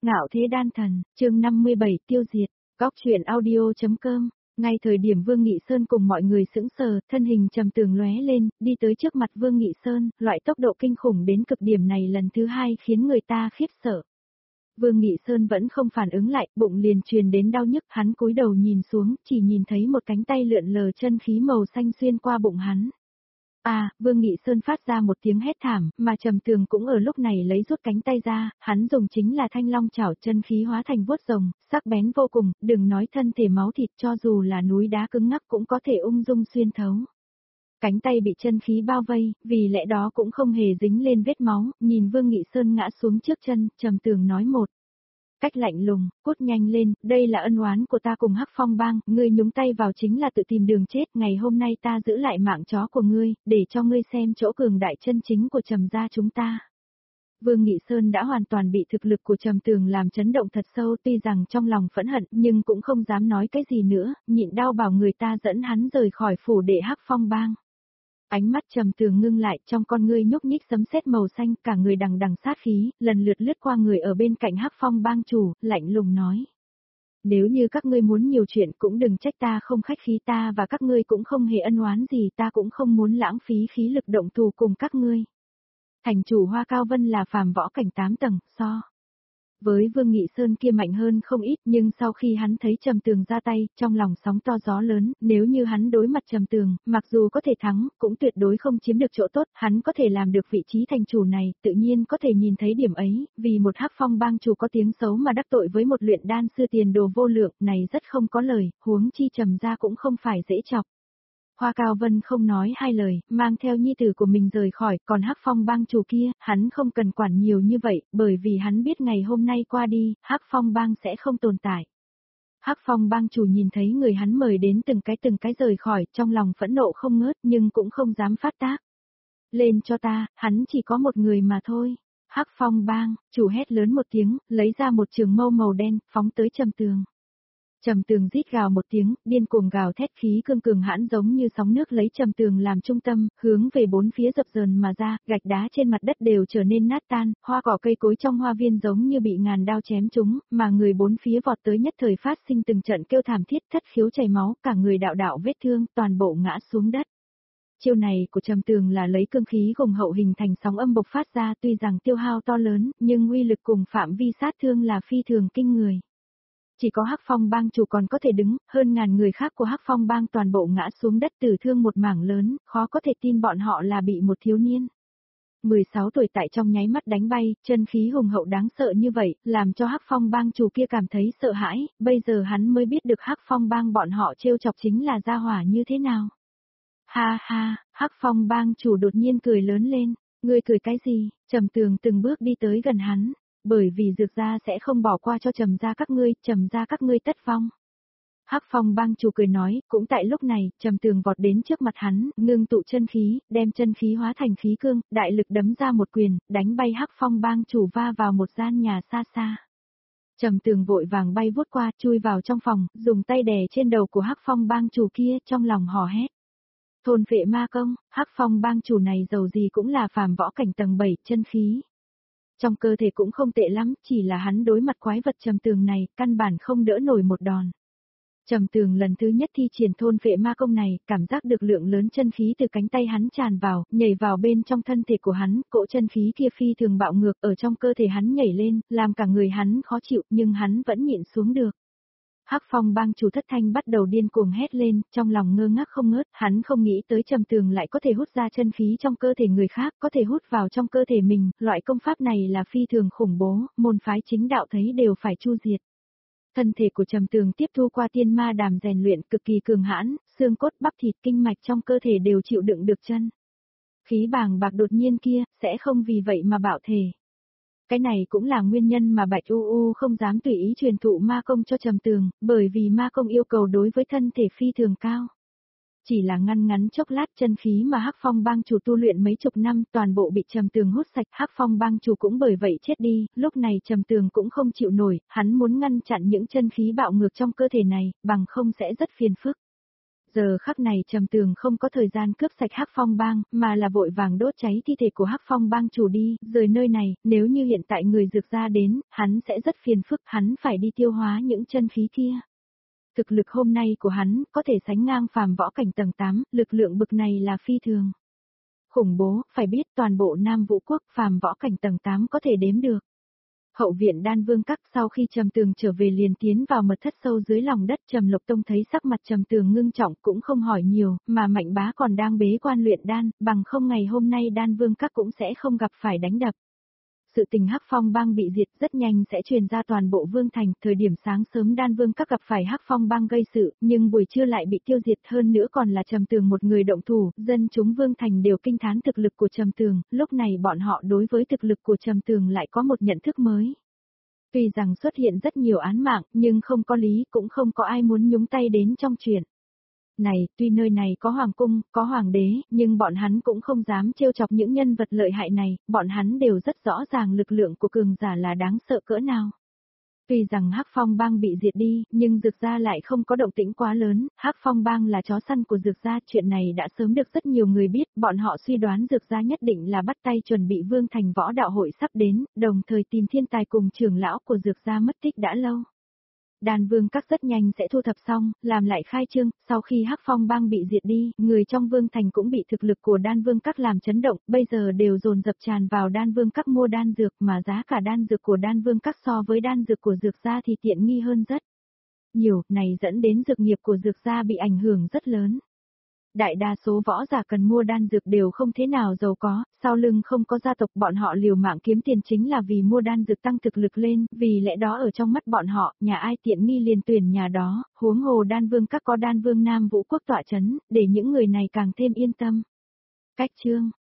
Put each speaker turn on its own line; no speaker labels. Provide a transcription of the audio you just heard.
Ngạo thế đan thần, chương 57 tiêu diệt, góc truyện audio.com. Ngay thời điểm Vương Nghị Sơn cùng mọi người sững sờ, thân hình trầm tường lóe lên, đi tới trước mặt Vương Nghị Sơn, loại tốc độ kinh khủng đến cực điểm này lần thứ hai khiến người ta khiếp sợ. Vương Nghị Sơn vẫn không phản ứng lại, bụng liền truyền đến đau nhức, hắn cúi đầu nhìn xuống, chỉ nhìn thấy một cánh tay lượn lờ chân khí màu xanh xuyên qua bụng hắn. Vương Nghị Sơn phát ra một tiếng hét thảm, mà Trầm Tường cũng ở lúc này lấy rút cánh tay ra, hắn dùng chính là thanh long chảo, chân khí hóa thành vuốt rồng, sắc bén vô cùng, đừng nói thân thể máu thịt, cho dù là núi đá cứng ngắc cũng có thể ung dung xuyên thấu. Cánh tay bị chân khí bao vây, vì lẽ đó cũng không hề dính lên vết máu, nhìn Vương Nghị Sơn ngã xuống trước chân, Trầm Tường nói một cách lạnh lùng, cút nhanh lên, đây là ân oán của ta cùng Hắc Phong Bang, ngươi nhúng tay vào chính là tự tìm đường chết, ngày hôm nay ta giữ lại mạng chó của ngươi, để cho ngươi xem chỗ cường đại chân chính của Trầm gia chúng ta. Vương Nghị Sơn đã hoàn toàn bị thực lực của Trầm Tường làm chấn động thật sâu, tuy rằng trong lòng phẫn hận nhưng cũng không dám nói cái gì nữa, nhịn đau bảo người ta dẫn hắn rời khỏi phủ để Hắc Phong Bang. Ánh mắt Trầm Tường ngưng lại, trong con ngươi nhúc nhích sấm sét màu xanh, cả người đằng đằng sát khí, lần lượt lướt qua người ở bên cạnh Hắc Phong Bang chủ, lạnh lùng nói: nếu như các ngươi muốn nhiều chuyện cũng đừng trách ta không khách khí, ta và các ngươi cũng không hề ân oán gì, ta cũng không muốn lãng phí khí lực động thủ cùng các ngươi. Thành chủ Hoa Cao Vân là phàm võ cảnh 8 tầng, so với Vương Nghị Sơn kia mạnh hơn không ít, nhưng sau khi hắn thấy Trầm Tường ra tay, trong lòng sóng to gió lớn, nếu như hắn đối mặt Trầm Tường, mặc dù có thể thắng, cũng tuyệt đối không chiếm được chỗ tốt, hắn có thể làm được vị trí thành chủ này, tự nhiên có thể nhìn thấy điểm ấy, vì một Hắc Phong Bang chủ có tiếng xấu mà đắc tội với một luyện đan sư tiền đồ vô lượng, này rất không có lời, huống chi Trầm gia cũng không phải dễ chọc. Hoa Cao Vân không nói hai lời, mang theo nhi tử của mình rời khỏi, còn Hắc Phong Bang chủ kia, hắn không cần quản nhiều như vậy, bởi vì hắn biết ngày hôm nay qua đi, Hắc Phong Bang sẽ không tồn tại. Hắc Phong Bang chủ nhìn thấy người hắn mời đến từng cái rời khỏi, trong lòng phẫn nộ không ngớt nhưng cũng không dám phát tác. Lên cho ta, hắn chỉ có một người mà thôi. Hắc Phong Bang, chủ hét lớn một tiếng, lấy ra một trường mâu màu đen, phóng tới Trầm Tường. Trầm Tường rít gào một tiếng, điên cuồng gào thét, khí cương cường hãn giống như sóng nước lấy Trầm Tường làm trung tâm, hướng về bốn phía dập dờn mà ra, gạch đá trên mặt đất đều trở nên nát tan, hoa cỏ cây cối trong hoa viên giống như bị ngàn đao chém trúng, mà người bốn phía vọt tới nhất thời phát sinh từng trận kêu thảm thiết, thất khiếu chảy máu, cả người đạo đạo vết thương, toàn bộ ngã xuống đất. Chiêu này của Trầm Tường là lấy cương khí hùng hậu hình thành sóng âm bộc phát ra, tuy rằng tiêu hao to lớn, nhưng uy lực cùng phạm vi sát thương là phi thường kinh người. Chỉ có Hắc Phong Bang chủ còn có thể đứng, hơn ngàn người khác của Hắc Phong Bang toàn bộ ngã xuống đất tử thương một mảng lớn, khó có thể tin bọn họ là bị một thiếu niên 16 tuổi tại trong nháy mắt đánh bay, chân khí hùng hậu đáng sợ như vậy, làm cho Hắc Phong Bang chủ kia cảm thấy sợ hãi, bây giờ hắn mới biết được Hắc Phong Bang bọn họ trêu chọc chính là gia hỏa như thế nào. Ha ha, Hắc Phong Bang chủ đột nhiên cười lớn lên, ngươi cười cái gì? Trầm Tường từng bước đi tới gần hắn. Bởi vì Dược gia sẽ không bỏ qua cho Trầm gia các ngươi tất vong. Hắc Phong Bang chủ cười nói, cũng tại lúc này, Trầm Tường vọt đến trước mặt hắn, ngưng tụ chân khí, đem chân khí hóa thành khí cương, đại lực đấm ra một quyền, đánh bay Hắc Phong Bang chủ va vào một gian nhà xa xa. Trầm Tường vội vàng bay vút qua, chui vào trong phòng, dùng tay đè trên đầu của Hắc Phong Bang chủ kia, trong lòng hò hét. Thôn vệ ma công, Hắc Phong Bang chủ này dầu gì cũng là phàm võ cảnh tầng 7, chân khí trong cơ thể cũng không tệ lắm, chỉ là hắn đối mặt quái vật Trầm Tường này, căn bản không đỡ nổi một đòn. Trầm Tường lần thứ nhất thi triển thôn vệ ma công này, cảm giác được lượng lớn chân khí từ cánh tay hắn tràn vào, nhảy vào bên trong thân thể của hắn, cỗ chân khí kia phi thường bạo ngược ở trong cơ thể hắn nhảy lên, làm cả người hắn khó chịu, nhưng hắn vẫn nhịn xuống được. Hắc Phong Bang chủ Thất Thanh bắt đầu điên cuồng hét lên, trong lòng ngơ ngác không ngớt, hắn không nghĩ tới Trầm Tường lại có thể hút ra chân khí trong cơ thể người khác, có thể hút vào trong cơ thể mình, loại công pháp này là phi thường khủng bố, môn phái chính đạo thấy đều phải chu diệt. Thân thể của Trầm Tường tiếp thu qua tiên ma đàm rèn luyện cực kỳ cường hãn, xương cốt bắp thịt kinh mạch trong cơ thể đều chịu đựng được chân khí bàng bạc đột nhiên kia, sẽ không vì vậy mà bạo thể. Cái này cũng là nguyên nhân mà Bạch U không dám tùy ý truyền thụ ma công cho Trầm Tường, bởi vì ma công yêu cầu đối với thân thể phi thường cao. Chỉ là ngắn chốc lát, chân khí mà Hắc Phong Bang chủ tu luyện mấy chục năm toàn bộ bị Trầm Tường hút sạch, Hắc Phong Bang chủ cũng bởi vậy chết đi, lúc này Trầm Tường cũng không chịu nổi, hắn muốn ngăn chặn những chân khí bạo ngược trong cơ thể này, bằng không sẽ rất phiền phức. Giờ khắc này Trầm Tường không có thời gian cướp sạch Hắc Phong Bang, mà là vội vàng đốt cháy thi thể của Hắc Phong Bang chủ đi, rời nơi này, nếu như hiện tại người Dược gia đến, hắn sẽ rất phiền phức, hắn phải đi tiêu hóa những chân khí kia. Thực lực hôm nay của hắn có thể sánh ngang phàm võ cảnh tầng 8, lực lượng bực này là phi thường. Khủng bố, phải biết toàn bộ Nam Vũ Quốc phàm võ cảnh tầng 8 có thể đếm được. Hậu viện Đan Vương Các sau khi Trầm Tường trở về liền tiến vào mật thất sâu dưới lòng đất. Trầm Lộc Tông thấy sắc mặt Trầm Tường ngưng trọng cũng không hỏi nhiều, mà Mạnh Bá còn đang bế quan luyện đan, bằng không ngày hôm nay Đan Vương Các cũng sẽ không gặp phải đánh đập. Sự tình Hắc Phong Bang bị diệt rất nhanh sẽ truyền ra toàn bộ Vương Thành, thời điểm sáng sớm Đan Vương Các gặp phải Hắc Phong Bang gây sự, nhưng buổi trưa lại bị tiêu diệt, hơn nữa còn là Trầm Tường một người động thủ, dân chúng Vương Thành đều kinh thán thực lực của Trầm Tường, lúc này bọn họ đối với thực lực của Trầm Tường lại có một nhận thức mới. Tuy rằng xuất hiện rất nhiều án mạng, nhưng không có lý cũng không có ai muốn nhúng tay đến trong chuyện này, tuy nơi này có hoàng cung, có hoàng đế, nhưng bọn hắn cũng không dám trêu chọc những nhân vật lợi hại này, bọn hắn đều rất rõ ràng lực lượng của cường giả là đáng sợ cỡ nào. Tuy rằng Hắc Phong Bang bị diệt đi, nhưng Dược gia lại không có động tĩnh quá lớn, Hắc Phong Bang là chó săn của Dược gia, chuyện này đã sớm được rất nhiều người biết, bọn họ suy đoán Dược gia nhất định là bắt tay chuẩn bị Vương Thành võ đạo hội sắp đến, đồng thời tìm thiên tài cùng trưởng lão của Dược gia mất tích đã lâu. Đan Vương Các rất nhanh sẽ thu thập xong, làm lại khai trương, sau khi Hắc Phong Bang bị diệt đi, người trong Vương Thành cũng bị thực lực của Đan Vương Các làm chấn động, bây giờ đều dồn dập tràn vào Đan Vương Các mua đan dược, mà giá cả đan dược của Đan Vương Các so với đan dược của Dược gia thì tiện nghi hơn rất nhiều, này dẫn đến dược nghiệp của Dược gia bị ảnh hưởng rất lớn. Đại đa số võ giả cần mua đan dược đều không thế nào giàu có, sau lưng không có gia tộc, bọn họ liều mạng kiếm tiền chính là vì mua đan dược tăng thực lực lên, vì lẽ đó ở trong mắt bọn họ, nhà ai tiện nghi liền tuyển nhà đó, huống hồ Đan Vương Các có Đan Vương Nam Vũ Quốc tọa chấn, để những người này càng thêm yên tâm. Cách chương